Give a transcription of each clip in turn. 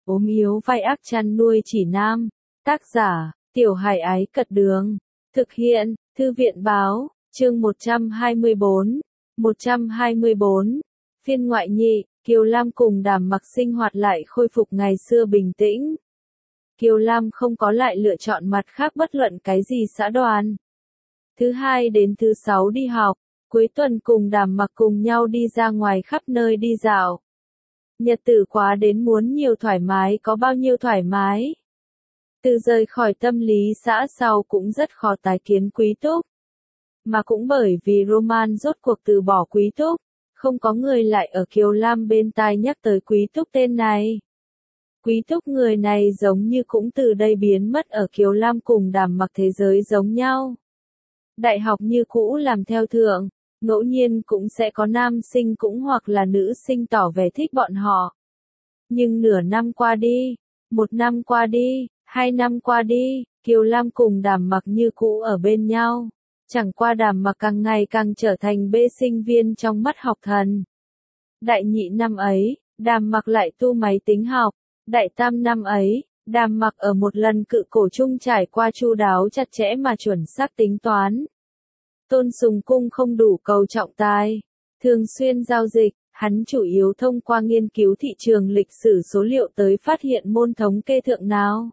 ốm yếu vai ác chăn nuôi chỉ nam. Tác giả, Tiểu Hải Ái Cật Đường. Thực hiện, Thư viện Báo, chương 124. 124. Phiên ngoại nhị, Kiều Lam cùng Đàm Mặc sinh hoạt lại khôi phục ngày xưa bình tĩnh. Kiều Lam không có lại lựa chọn mặt khác bất luận cái gì xã đoàn. Thứ hai đến thứ sáu đi học, cuối tuần cùng Đàm Mặc cùng nhau đi ra ngoài khắp nơi đi dạo. Nhật tử quá đến muốn nhiều thoải mái có bao nhiêu thoải mái. Từ rời khỏi tâm lý xã sau cũng rất khó tái kiến Quý Túc. Mà cũng bởi vì Roman rốt cuộc từ bỏ Quý Túc, không có người lại ở Kiều Lam bên tai nhắc tới Quý Túc tên này. Quý Túc người này giống như cũng từ đây biến mất ở Kiều Lam cùng Đàm Mặc thế giới giống nhau. Đại học như cũ làm theo thượng, ngẫu nhiên cũng sẽ có nam sinh cũng hoặc là nữ sinh tỏ vẻ thích bọn họ. Nhưng nửa năm qua đi, 1 năm qua đi, 2 năm qua đi, Kiều Lam cùng Đàm Mặc như cũ ở bên nhau. Chẳng qua Đàm Mặc càng ngày càng trở thành bê sinh viên trong mắt học thần. Đại nhị năm ấy, Đàm Mặc lại tu máy tính học. Đại tam năm ấy, Đàm Mặc ở một lần cự cổ chung trải qua chu đáo chặt chẽ mà chuẩn xác tính toán. Tôn Sùng Cung không đủ cầu trọng tài. Thường xuyên giao dịch, hắn chủ yếu thông qua nghiên cứu thị trường lịch sử số liệu tới phát hiện môn thống kê thượng nào.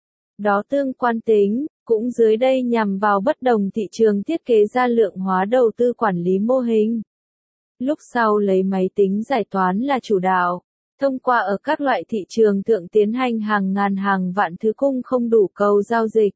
Đó tương quan tính, cũng dưới đây nhằm vào bất đồng thị trường thiết kế ra lượng hóa đầu tư quản lý mô hình. Lúc sau lấy máy tính giải toán là chủ đạo, thông qua ở các loại thị trường thượng tiến hành hàng ngàn hàng vạn thứ cung không đủ cầu giao dịch.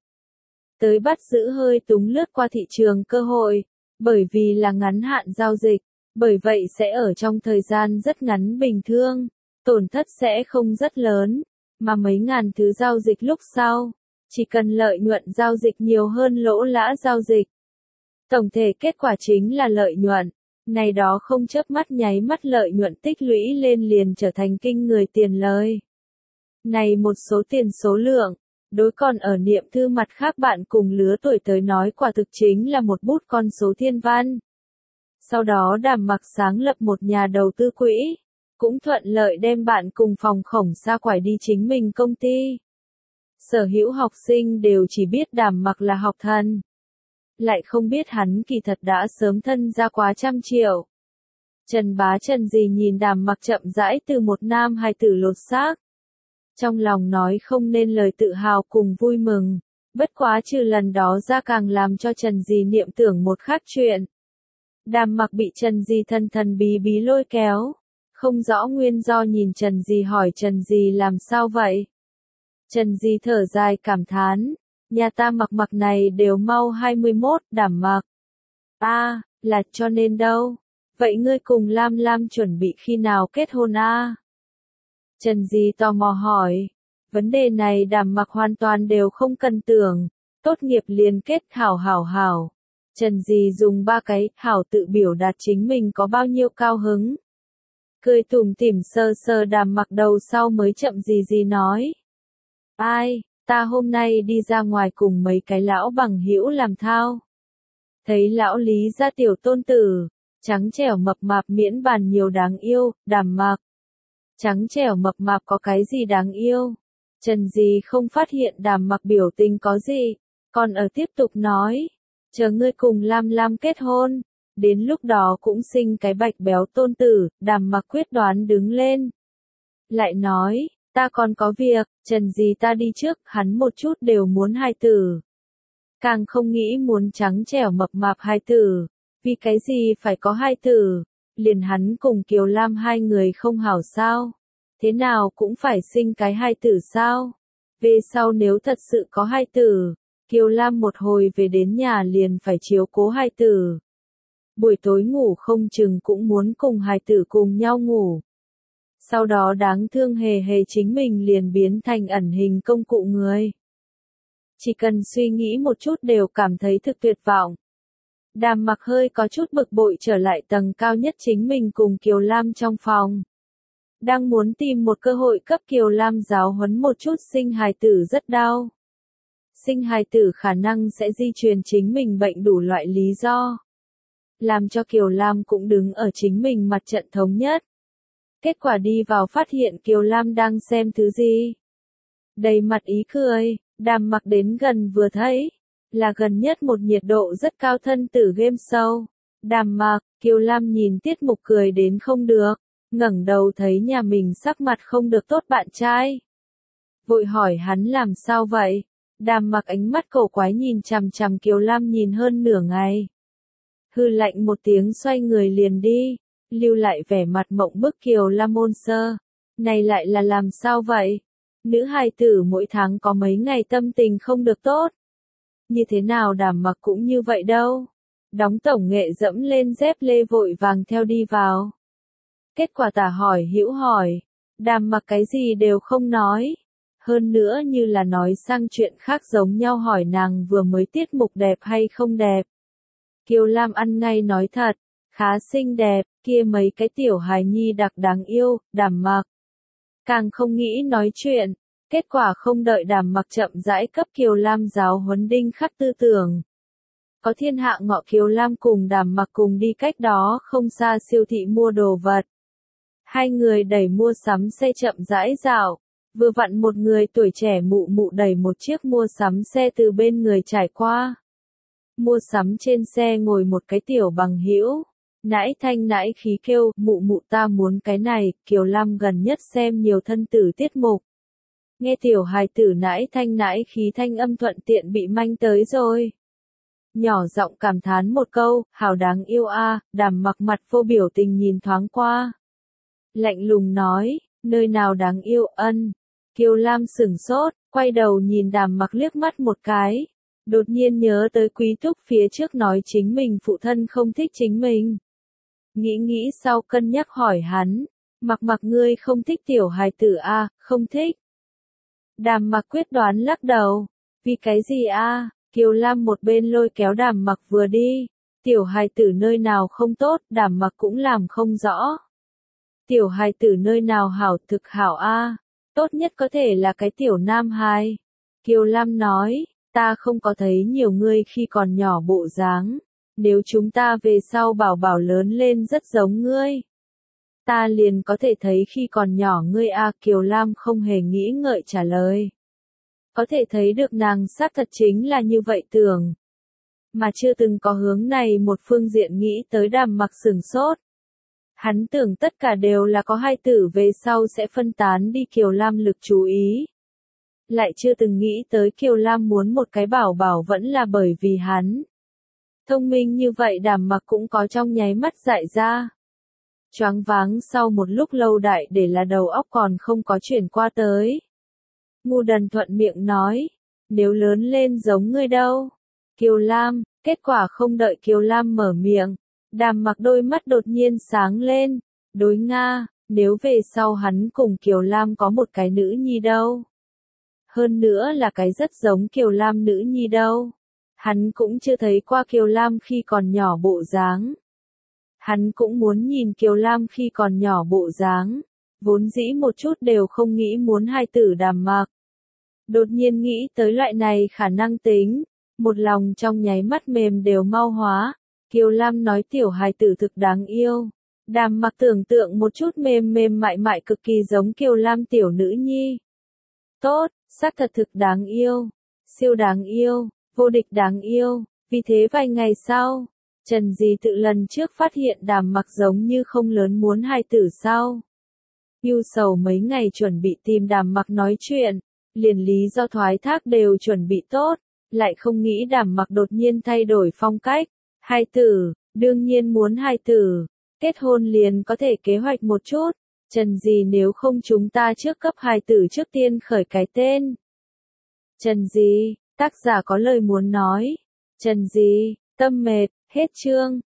Tới bắt giữ hơi túng lướt qua thị trường cơ hội, bởi vì là ngắn hạn giao dịch, bởi vậy sẽ ở trong thời gian rất ngắn bình thường, tổn thất sẽ không rất lớn, mà mấy ngàn thứ giao dịch lúc sau, chỉ cần lợi nhuận giao dịch nhiều hơn lỗ lã giao dịch. Tổng thể kết quả chính là lợi nhuận, này đó không chớp mắt nháy mắt lợi nhuận tích lũy lên liền trở thành kinh người tiền lời. Này một số tiền số lượng, đối còn ở niệm thư mặt khác bạn cùng lứa tuổi tới nói quả thực chính là một bút con số thiên văn. Sau đó Đàm Mặc sáng lập một nhà đầu tư quỹ, cũng thuận lợi đem bạn cùng phòng khổng xa quải đi chính mình công ty. Sở hữu học sinh đều chỉ biết Đàm Mặc là học thần, lại không biết hắn kỳ thật đã sớm thân ra quá trăm triệu. Trần Bá Trần gì nhìn Đàm Mặc chậm rãi từ một nam hài tử lột xác. Trong lòng nói không nên lời tự hào cùng vui mừng, bất quá trừ lần đó ra càng làm cho Trần Dì niệm tưởng một khác chuyện. Đàm Mặc bị Trần Dì thần thần bí bí lôi kéo, không rõ nguyên do nhìn Trần Dì hỏi Trần Dì làm sao vậy. Trần Dì thở dài cảm thán, nhà ta Mặc Mặc này đều mau 21, Đàm Mặc. Là cho nên đâu, vậy ngươi cùng Lam Lam chuẩn bị khi nào kết hôn a? Trần Dì tò mò hỏi, vấn đề này Đàm Mặc hoàn toàn đều không cần tưởng, tốt nghiệp liền kết hảo. Trần Dì dùng 3 cái hảo tự biểu đạt chính mình có bao nhiêu cao hứng. Cười tủm tỉm sờ sờ Đàm Mặc đầu sau mới chậm gì nói. Ta hôm nay đi ra ngoài cùng mấy cái lão bằng hữu làm thao. Thấy lão Lý gia tiểu tôn tử, trắng trẻo mập mạp miễn bàn nhiều đáng yêu, Đàm Mặc. Trắng trẻo mập mạp có cái gì đáng yêu? Trần Dì không phát hiện Đàm Mặc biểu tình có gì, còn ở tiếp tục nói, chờ ngươi cùng Lam Lam kết hôn, đến lúc đó cũng sinh cái bạch béo tôn tử, Đàm Mặc quyết đoán đứng lên. Lại nói, ta còn có việc, Trần Dì ta đi trước, hắn một chút đều muốn hài tử. Càng không nghĩ muốn trắng trẻo mập mạp hài tử, vì cái gì phải có hài tử, liền hắn cùng Kiều Lam hai người không hảo sao, thế nào cũng phải sinh cái hài tử sao, về sau nếu thật sự có hài tử, Kiều Lam một hồi về đến nhà liền phải chiếu cố hài tử. Buổi tối ngủ không chừng cũng muốn cùng hài tử cùng nhau ngủ. Sau đó đáng thương hề chính mình liền biến thành ẩn hình công cụ người. Chỉ cần suy nghĩ một chút đều cảm thấy thực tuyệt vọng. Đàm Mặc hơi có chút bực bội trở lại tầng cao nhất chính mình cùng Kiều Lam trong phòng. Đang muốn tìm một cơ hội cấp Kiều Lam giáo huấn một chút sinh hài tử rất đau. Sinh hài tử khả năng sẽ di truyền chính mình bệnh đủ loại lý do. Làm cho Kiều Lam cũng đứng ở chính mình mặt trận thống nhất. Kết quả đi vào phát hiện Kiều Lam đang xem thứ gì. Đầy mặt ý cười, Đàm Mặc đến gần vừa thấy, là gần nhất một nhiệt độ rất cao thân tử game show. Đàm Mặc, Kiều Lam nhìn tiết mục cười đến không được, ngẩng đầu thấy nhà mình sắc mặt không được tốt bạn trai. Vội hỏi hắn làm sao vậy? Đàm Mặc ánh mắt cổ quái nhìn chằm chằm Kiều Lam nhìn hơn nửa ngày. Hư lạnh một tiếng xoay người liền đi, lưu lại vẻ mặt mộng bức Kiều Lam ôn sơ. Này lại là làm sao vậy? Nữ hài tử mỗi tháng có mấy ngày tâm tình không được tốt. Như thế nào Đàm Mặc cũng như vậy đâu. Đóng tổng nghệ dẫm lên dép lê vội vàng theo đi vào. Kết quả tả hỏi hữu hỏi. Đàm Mặc cái gì đều không nói. Hơn nữa như là nói sang chuyện khác giống nhau hỏi nàng vừa mới tiết mục đẹp hay không đẹp. Kiều Lam ăn ngay nói thật, khá xinh đẹp, kia mấy cái tiểu hài nhi đặc đáng yêu, Đàm Mặc. Càng không nghĩ nói chuyện, kết quả không đợi Đàm Mặc chậm rãi cấp Kiều Lam giáo huấn đinh khắc tư tưởng. Có thiên hạ ngọ Kiều Lam cùng Đàm Mặc cùng đi cách đó không xa siêu thị mua đồ vật. Hai người đẩy mua sắm xe chậm rãi dạo, vừa vặn một người tuổi trẻ mụ mụ đẩy một chiếc mua sắm xe từ bên người trải qua. Mua sắm trên xe ngồi một cái tiểu bằng hữu, nãi thanh nãi khí kêu, mụ mụ ta muốn cái này, Kiều Lam gần nhất xem nhiều thân tử tiết mục. Nghe tiểu hài tử nãi thanh nãi khí thanh âm thuận tiện bị manh tới rồi. Nhỏ giọng cảm thán một câu, hào đáng yêu a. Đàm Mặc mặt vô biểu tình nhìn thoáng qua. Lạnh lùng nói, nơi nào đáng yêu ân. Kiều Lam sửng sốt, quay đầu nhìn Đàm Mặc liếc mắt một cái. Đột nhiên nhớ tới Quý Túc phía trước nói chính mình phụ thân không thích chính mình. Nghĩ sau cân nhắc hỏi hắn, Mặc ngươi không thích tiểu hài tử a, không thích. Đàm Mặc quyết đoán lắc đầu, vì cái gì a? Kiều Lam một bên lôi kéo Đàm Mặc vừa đi, tiểu hài tử nơi nào không tốt, Đàm Mặc cũng làm không rõ. Tiểu hài tử nơi nào hảo thực hảo a, tốt nhất có thể là cái tiểu nam hài. Kiều Lam nói, ta không có thấy nhiều ngươi khi còn nhỏ bộ dáng, nếu chúng ta về sau bảo bảo lớn lên rất giống ngươi. Ta liền có thể thấy khi còn nhỏ ngươi a. Kiều Lam không hề nghĩ ngợi trả lời. Có thể thấy được nàng xác thật chính là như vậy tưởng. Mà chưa từng có hướng này một phương diện nghĩ tới Đàm Mặc sửng sốt. Hắn tưởng tất cả đều là có hai tử về sau sẽ phân tán đi Kiều Lam lực chú ý. Lại chưa từng nghĩ tới Kiều Lam muốn một cái bảo bảo vẫn là bởi vì hắn. Thông minh như vậy Đàm Mặc cũng có trong nháy mắt dại ra. Choáng váng sau một lúc lâu đại để là đầu óc còn không có chuyển qua tới. Ngu đần thuận miệng nói, nếu lớn lên giống ngươi đâu. Kiều Lam, kết quả không đợi Kiều Lam mở miệng. Đàm Mặc đôi mắt đột nhiên sáng lên, đối Nga, nếu về sau hắn cùng Kiều Lam có một cái nữ nhi đâu. Hơn nữa là cái rất giống Kiều Lam nữ nhi đâu. Hắn cũng chưa thấy qua Kiều Lam khi còn nhỏ bộ dáng. Hắn cũng muốn nhìn Kiều Lam khi còn nhỏ bộ dáng. Vốn dĩ một chút đều không nghĩ muốn hai tử Đàm Mặc. Đột nhiên nghĩ tới loại này khả năng tính. Một lòng trong nháy mắt mềm đều mau hóa. Kiều Lam nói tiểu hài tử thực đáng yêu. Đàm Mặc tưởng tượng một chút mềm mềm mại mại cực kỳ giống Kiều Lam tiểu nữ nhi. Tốt, xác thật thực đáng yêu. Siêu đáng yêu, vô địch đáng yêu. Vì thế vài ngày sau, Trần Dì tự lần trước phát hiện Đàm Mặc giống như không lớn muốn hai tử sau. Ưu sầu mấy ngày chuẩn bị tìm Đàm Mặc nói chuyện, liền lý do thoái thác đều chuẩn bị tốt, lại không nghĩ Đàm Mặc đột nhiên thay đổi phong cách. Hai tử, đương nhiên muốn hai tử, kết hôn liền có thể kế hoạch một chút. Trần Dì nếu không chúng ta trước cấp hai tử trước tiên khởi cái tên. Trần Dì, tác giả có lời muốn nói. Trần Dì, tâm mệt, hết chương.